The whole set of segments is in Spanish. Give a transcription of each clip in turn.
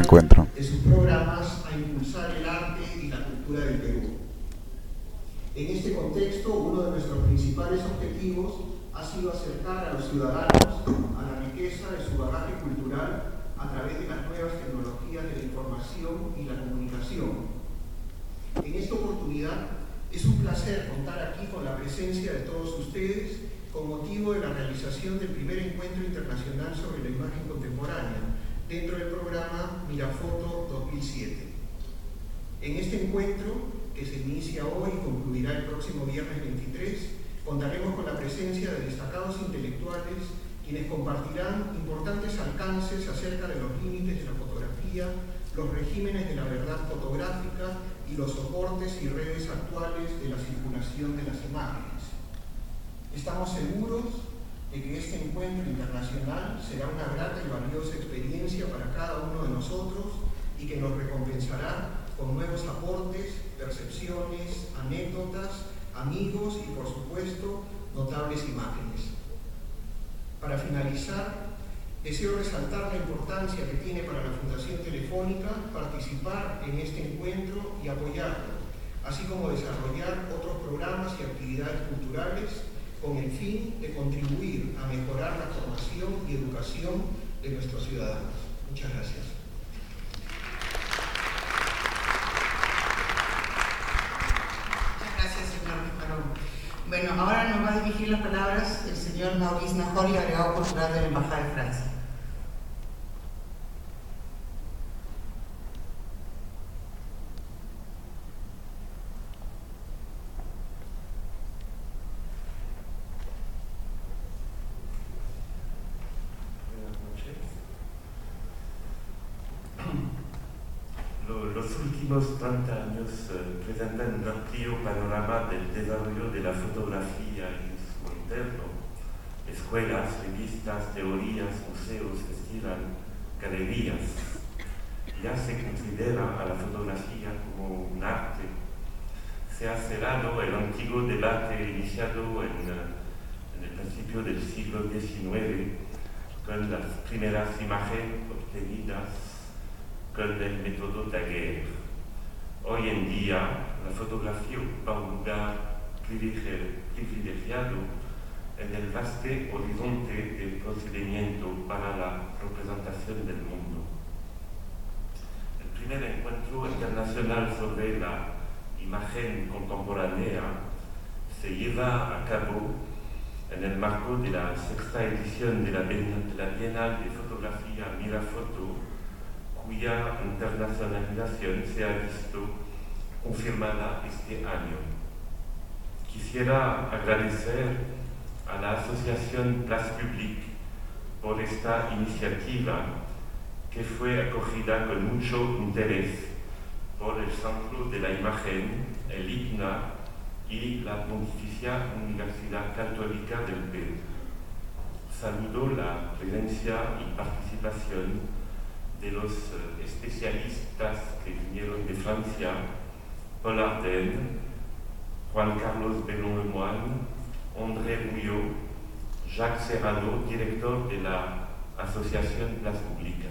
encuentro de sus programas a impulsar el arte y la cultura del Perú. En este contexto, uno de nuestros principales objetivos ha sido acercar a los ciudadanos a la riqueza de su bagaje cultural a través de las nuevas tecnologías de la información y la comunicación. En esta oportunidad, es un placer contar aquí con la presencia de todos ustedes con motivo de la realización del primer encuentro internacional sobre la imagen contemporánea dentro del programa Mirafoto 2007. En este encuentro, que se inicia hoy y concluirá el próximo viernes 23, contaremos con la presencia de destacados intelectuales quienes compartirán importantes alcances acerca de los límites de la fotografía, los regímenes de la verdad fotográfica y los soportes y redes actuales de la circulación de las imágenes. Estamos seguros de que este encuentro internacional será una grata y valiosa experiencia para cada uno de nosotros y que nos recompensará con nuevos aportes, percepciones, anécdotas, amigos y, por supuesto, notables imágenes. Para finalizar, deseo resaltar la importancia que tiene para la Fundación Telefónica participar en este encuentro y apoyarlo, así como desarrollar otros programas y actividades culturales con el fin de contribuir a mejorar la formación y educación de nuestros ciudadanos. Muchas gracias. Muchas gracias, señor Picarón. Bueno, ahora nos va a dirigir las palabras el señor Maurice Najori, agregado cultural de la Embajada de Francia. Los últimos 30 años presentan un amplio panorama del desarrollo de la fotografía en su entorno. Escuelas, revistas, teorías, museos, festivales, galerías. Ya se considera a la fotografía como un arte. Se ha cerrado el antiguo debate iniciado en el principio del siglo XIX con las primeras imágenes obtenidas con el método Daguerre. Hoy en día, la fotografía ocupa un lugar privilegiado en el vasto horizonte del procedimiento para la representación del mundo. El primer encuentro internacional sobre la imagen contemporánea se lleva a cabo en el marco de la sexta edición de la Bienal de Fotografía Mirafoto, cuya internacionalización se ha visto confirmada este año. Quisiera agradecer a la Asociación Place Publique por esta iniciativa que fue acogida con mucho interés por el Centro de la Imagen, el ICNA y la Pontificia Universidad Católica del Perú. Saludo la presencia y participación de los especialistas que vinieron de Francia, Paul Ardenne, Juan Carlos Belón-Lemoine, André Rouillot, Jacques Serrano, director de la Asociación Place Publique.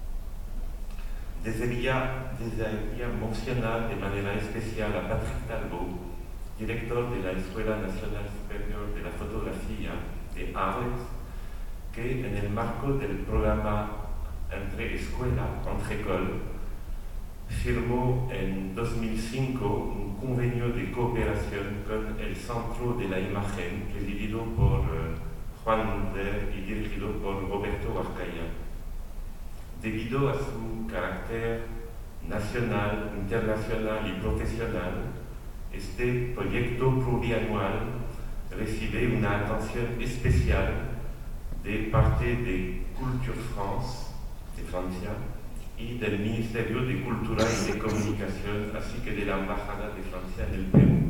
Desearía mencionar de manera especial a Patrick Talbot, director de la Escuela Nacional Superior de la Fotografía de Arles, que en el marco del programa Entre Écoles, firmó en 2005 un convenio de cooperación con el Centro de la Imagen, presidido por Juan Munder y dirigido por Roberto Arcaya. Debido a su carácter nacional, internacional y profesional, este proyecto plurianual recibe una atención especial de parte de Culture France, de Francia, y del Ministerio de Cultura y de Comunicación, así que de la Embajada de Francia en el Perú.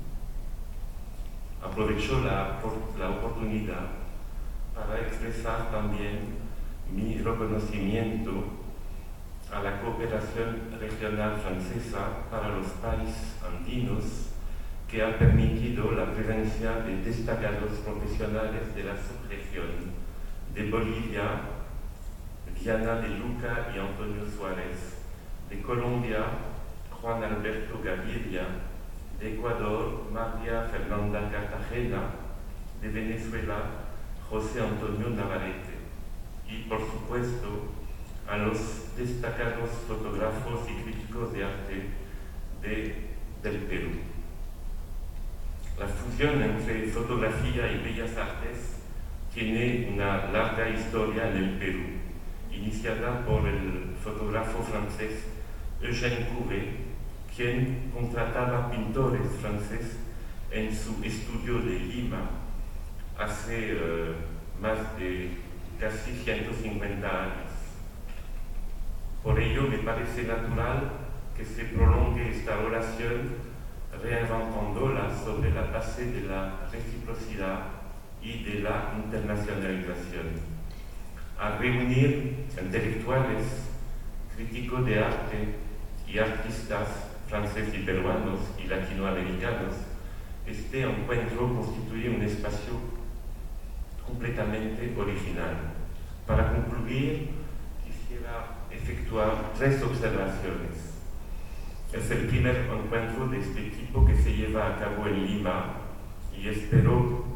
Aprovecho la oportunidad para expresar también mi reconocimiento a la cooperación regional francesa para los países andinos, que ha permitido la presencia de destacados profesionales de la subregión de Bolivia, Diana de Luca y Antonio Suárez, de Colombia, Juan Alberto Gaviria, de Ecuador, María Fernanda Cartagena, de Venezuela, José Antonio Navarrete, y por supuesto a los destacados fotógrafos y críticos de arte del Perú. La fusión entre fotografía y bellas artes tiene una larga historia en el Perú, iniciada por el fotógrafo francés Eugène Couret, quien contrataba pintores franceses en su estudio de Lima hace más de casi 150 años. Por ello me parece natural que se prolongue esta relación reinventándola sobre la base de la reciprocidad y de la internacionalización. Al reunir intelectuales, críticos de arte y artistas franceses y peruanos y latinoamericanos, este encuentro constituye un espacio completamente original. Para concluir, quisiera efectuar 3 observaciones. Es el primer encuentro de este tipo que se lleva a cabo en Lima y esperamos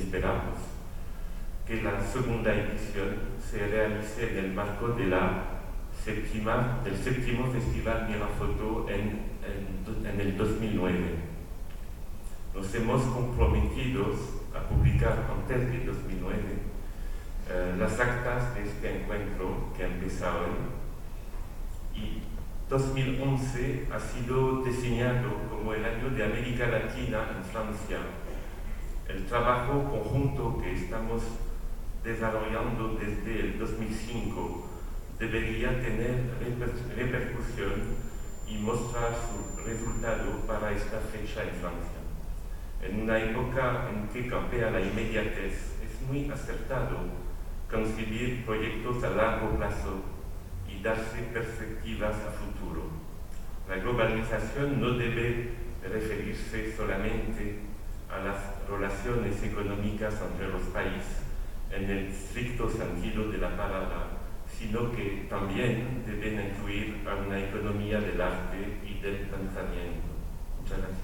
que la segunda edición se realice en el marco de del séptimo Festival Mirafoto en el 2009. Nos hemos comprometido a publicar antes de 2009 las actas de este encuentro que empezaron, y 2011 ha sido designado como el año de América Latina en Francia. El trabajo conjunto que estamos desarrollando desde el 2005 debería tener repercusión y mostrar su resultado para esta fecha en Francia. En una época en que campea la inmediatez, es muy acertado concebir proyectos a largo plazo y darse perspectivas a futuro. La globalización no debe referirse solamente a las relaciones económicas entre los países en el estricto sentido de la palabra, sino que también deben incluir a una economía del arte y del pensamiento. Muchas gracias.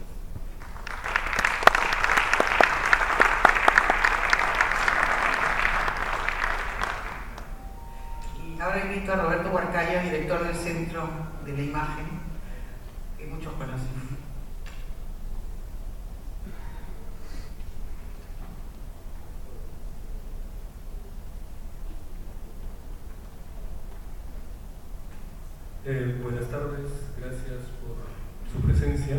Y ahora invito a Roberto Huarcaya, director del Centro de la Imagen, que muchos conocen. Buenas tardes, gracias por su presencia.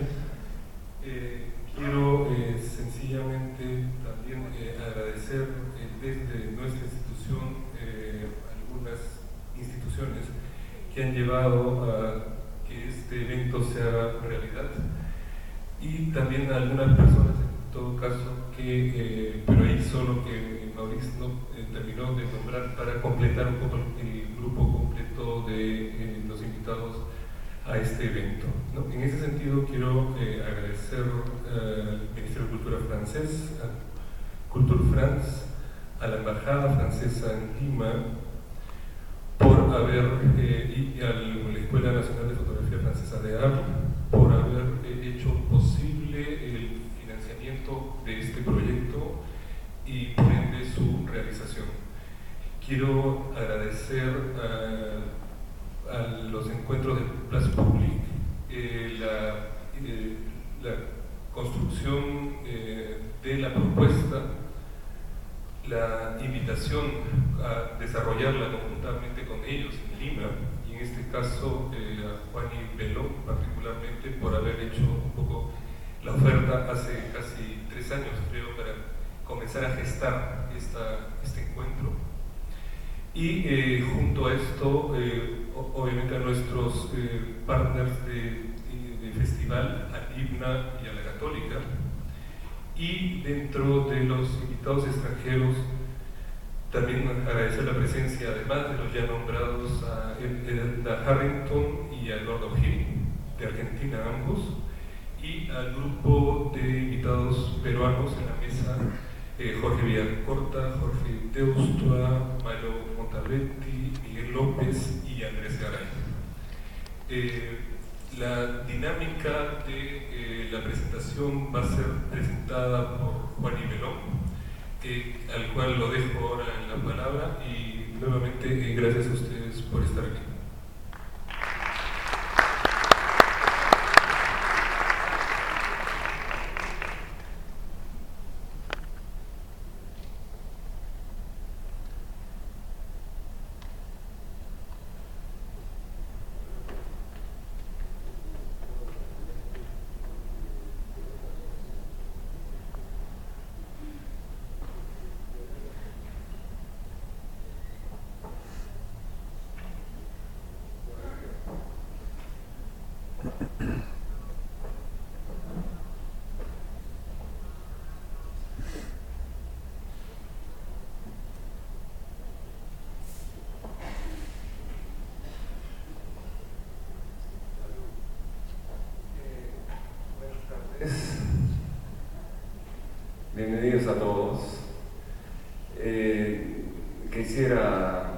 Quiero sencillamente también agradecer desde nuestra institución algunas instituciones que han llevado a que este evento se haga realidad, y también a algunas personas en todo caso pero ahí solo que Mauricio terminó de nombrar para completar un poco el grupo completo de los invitados a este evento, ¿no? En ese sentido quiero agradecer al Ministerio de Cultura francés, a Culture France, a la Embajada Francesa en Lima, por haber, y a la Escuela Nacional de Fotografía Francesa de Arte, por haber hecho posible el financiamiento de este proyecto y por ende su realización. Quiero agradecer a los encuentros de Place Publique la construcción de la propuesta, la invitación a desarrollarla conjuntamente con ellos en Lima, y en este caso a Juan y Beló particularmente por haber hecho un poco la oferta hace casi 3 años, creo, para comenzar a gestar este encuentro. Y junto a esto, obviamente a nuestros partners de festival, a IBNA y a la Católica, y dentro de los invitados extranjeros también agradecer la presencia, además de los ya nombrados, a Edna Harrington y a Eduardo Gil, de Argentina ambos, y al grupo de invitados peruanos en la mesa, Jorge Villacorta, Jorge Teustua, Mario Montalbetti, Miguel López y Andrés Garay. La dinámica de la presentación va a ser presentada por Juan Ibelón, al cual lo dejo ahora en la palabra, y nuevamente gracias a ustedes por estar aquí. Bienvenidos a todos. Quisiera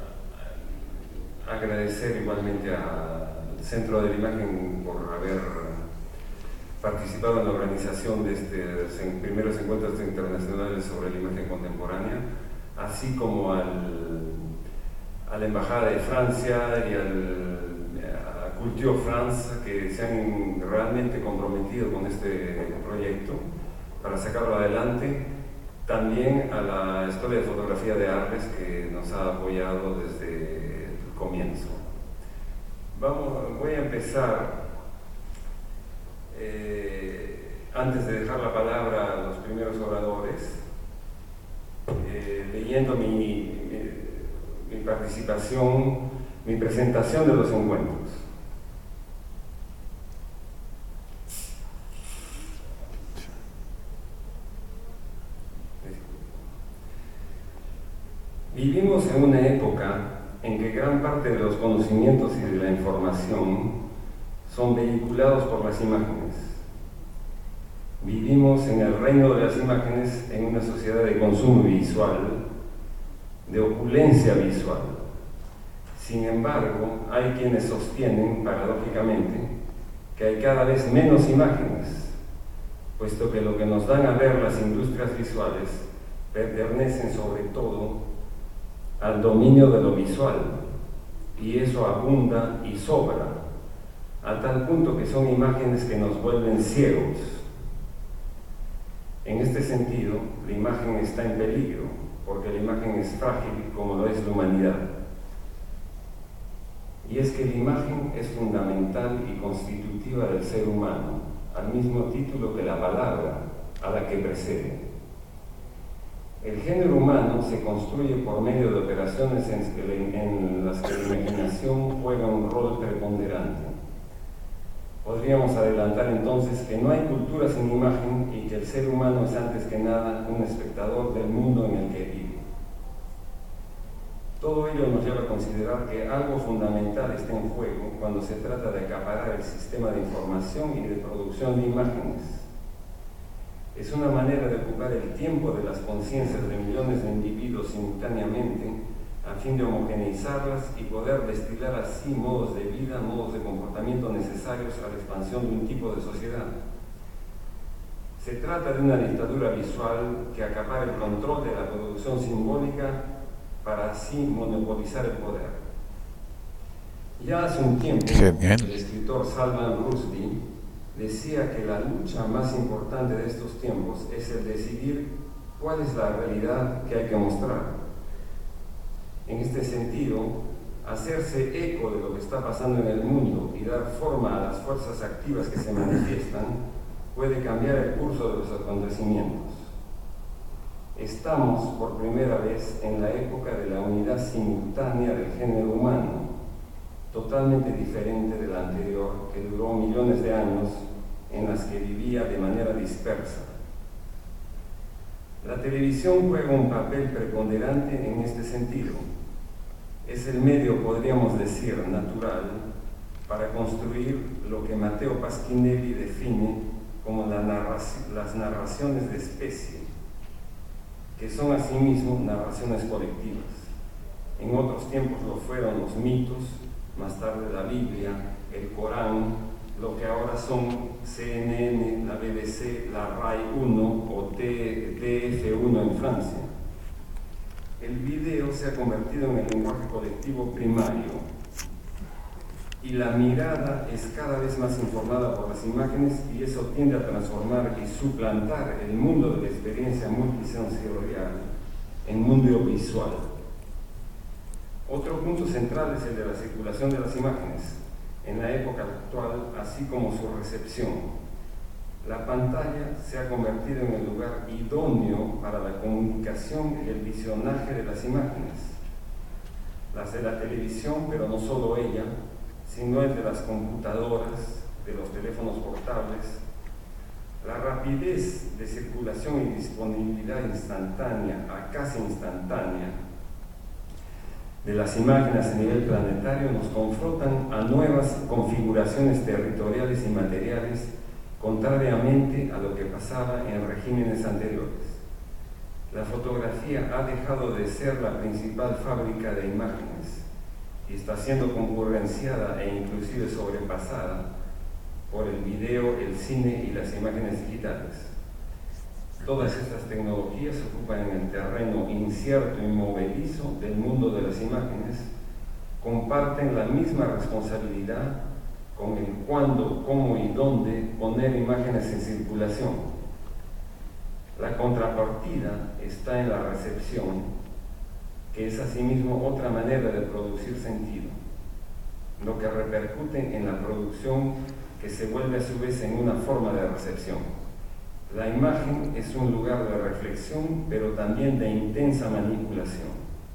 agradecer igualmente al Centro de la Imagen por haber participado en la organización de estos primeros encuentros internacionales sobre la imagen contemporánea, así como a la Embajada de Francia y a Culture France, que se han realmente comprometido con este proyecto para sacarlo adelante. También a la Escuela de Fotografía de Arles, que nos ha apoyado desde el comienzo. Voy a empezar, antes de dejar la palabra a los primeros oradores, leyendo mi participación, mi presentación de los encuentros. Vivimos en una época en que gran parte de los conocimientos y de la información son vehiculados por las imágenes. Vivimos en el reino de las imágenes, en una sociedad de consumo visual, de opulencia visual. Sin embargo, hay quienes sostienen, paradójicamente, que hay cada vez menos imágenes, puesto que lo que nos dan a ver las industrias visuales pertenecen sobre todo al dominio de lo visual, y eso abunda y sobra, a tal punto que son imágenes que nos vuelven ciegos. En este sentido, la imagen está en peligro, porque la imagen es frágil como lo es la humanidad. Y es que la imagen es fundamental y constitutiva del ser humano, al mismo título que la palabra a la que precede. El género humano se construye por medio de operaciones en las que la imaginación juega un rol preponderante. Podríamos adelantar entonces que no hay cultura sin imagen y que el ser humano es antes que nada un espectador del mundo en el que vive. Todo ello nos lleva a considerar que algo fundamental está en juego cuando se trata de acaparar el sistema de información y de producción de imágenes. Es una manera de ocupar el tiempo de las conciencias de millones de individuos simultáneamente a fin de homogeneizarlas y poder destilar así modos de vida, modos de comportamiento necesarios a la expansión de un tipo de sociedad. Se trata de una dictadura visual que acapara el control de la producción simbólica para así monopolizar el poder. Ya hace un tiempo, el escritor Salman Rushdie decía que la lucha más importante de estos tiempos es el decidir cuál es la realidad que hay que mostrar. En este sentido, hacerse eco de lo que está pasando en el mundo y dar forma a las fuerzas activas que se manifiestan puede cambiar el curso de los acontecimientos. Estamos por primera vez en la época de la unidad simultánea del género humano, totalmente diferente de la anterior, que duró millones de años en las que vivía de manera dispersa. La televisión juega un papel preponderante en este sentido. Es el medio, podríamos decir, natural para construir lo que Matteo Pasquinelli define como las narraciones de especie, que son asimismo narraciones colectivas. En otros tiempos lo fueron los mitos, más tarde la Biblia, el Corán, lo que ahora son CNN, la BBC, la RAI 1 o TF1 en Francia. El video se ha convertido en el lenguaje colectivo primario y la mirada es cada vez más informada por las imágenes, y eso tiende a transformar y suplantar el mundo de la experiencia multisensorial en mundo visual. Otro punto central es el de la circulación de las imágenes en la época actual, así como su recepción. La pantalla se ha convertido en el lugar idóneo para la comunicación y el visionaje de las imágenes. Las de la televisión, pero no solo ella, sino el de las computadoras, de los teléfonos portables. La rapidez de circulación y disponibilidad instantánea, a casi instantánea, de las imágenes a nivel planetario nos confrontan a nuevas configuraciones territoriales y materiales, contrariamente a lo que pasaba en regímenes anteriores. La fotografía ha dejado de ser la principal fábrica de imágenes y está siendo concurrenciada e inclusive sobrepasada por el video, el cine y las imágenes digitales. Todas estas tecnologías ocupan en el terreno incierto y movedizo del mundo de las imágenes, comparten la misma responsabilidad con el cuándo, cómo y dónde poner imágenes en circulación. La contrapartida está en la recepción, que es asimismo otra manera de producir sentido, lo que repercute en la producción, que se vuelve a su vez en una forma de recepción. La imagen es un lugar de reflexión, pero también de intensa manipulación.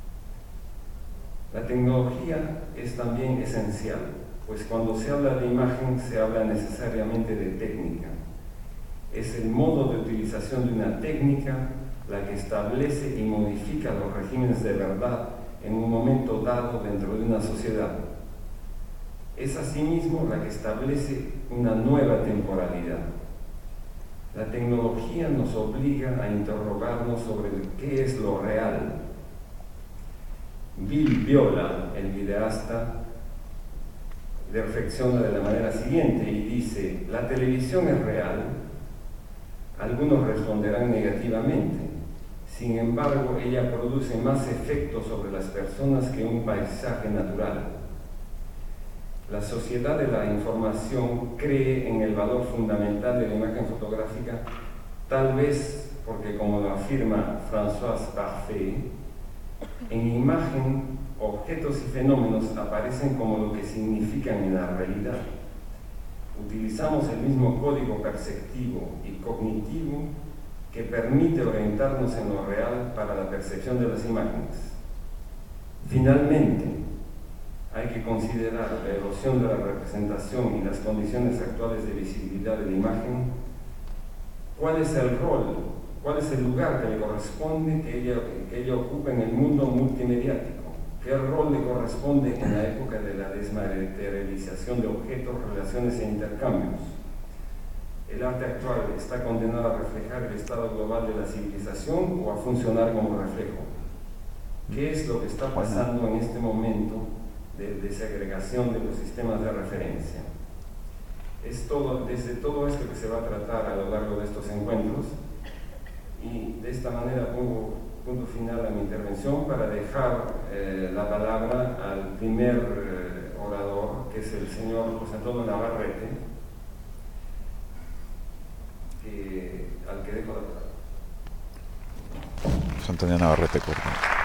La tecnología es también esencial, pues cuando se habla de imagen se habla necesariamente de técnica. Es el modo de utilización de una técnica la que establece y modifica los regímenes de verdad en un momento dado dentro de una sociedad. Es asimismo la que establece una nueva temporalidad. La tecnología nos obliga a interrogarnos sobre qué es lo real. Bill Viola, el videasta, reflexiona de la manera siguiente y dice: la televisión es real. Algunos responderán negativamente. Sin embargo, ella produce más efectos sobre las personas que un paisaje natural. La sociedad de la información cree en el valor fundamental de la imagen fotográfica, tal vez porque, como lo afirma Françoise Parfait, en imagen, objetos y fenómenos aparecen como lo que significan en la realidad. Utilizamos el mismo código perceptivo y cognitivo que permite orientarnos en lo real para la percepción de las imágenes. Finalmente, hay que considerar la erosión de la representación y las condiciones actuales de visibilidad de la imagen. ¿Cuál es el rol, cuál es el lugar que le corresponde que ella ocupa en el mundo multimediático? ¿Qué rol le corresponde en la época de la desmaterialización de objetos, relaciones e intercambios? ¿El arte actual está condenado a reflejar el estado global de la civilización o a funcionar como reflejo? ¿Qué es lo que está pasando en este momento de desagregación de los sistemas de referencia? Es desde todo esto que se va a tratar a lo largo de estos encuentros, y de esta manera pongo punto final a mi intervención para dejar la palabra al primer orador, que es el señor José Antonio Navarrete, al que dejo la palabra. José Antonio Navarrete, por favor.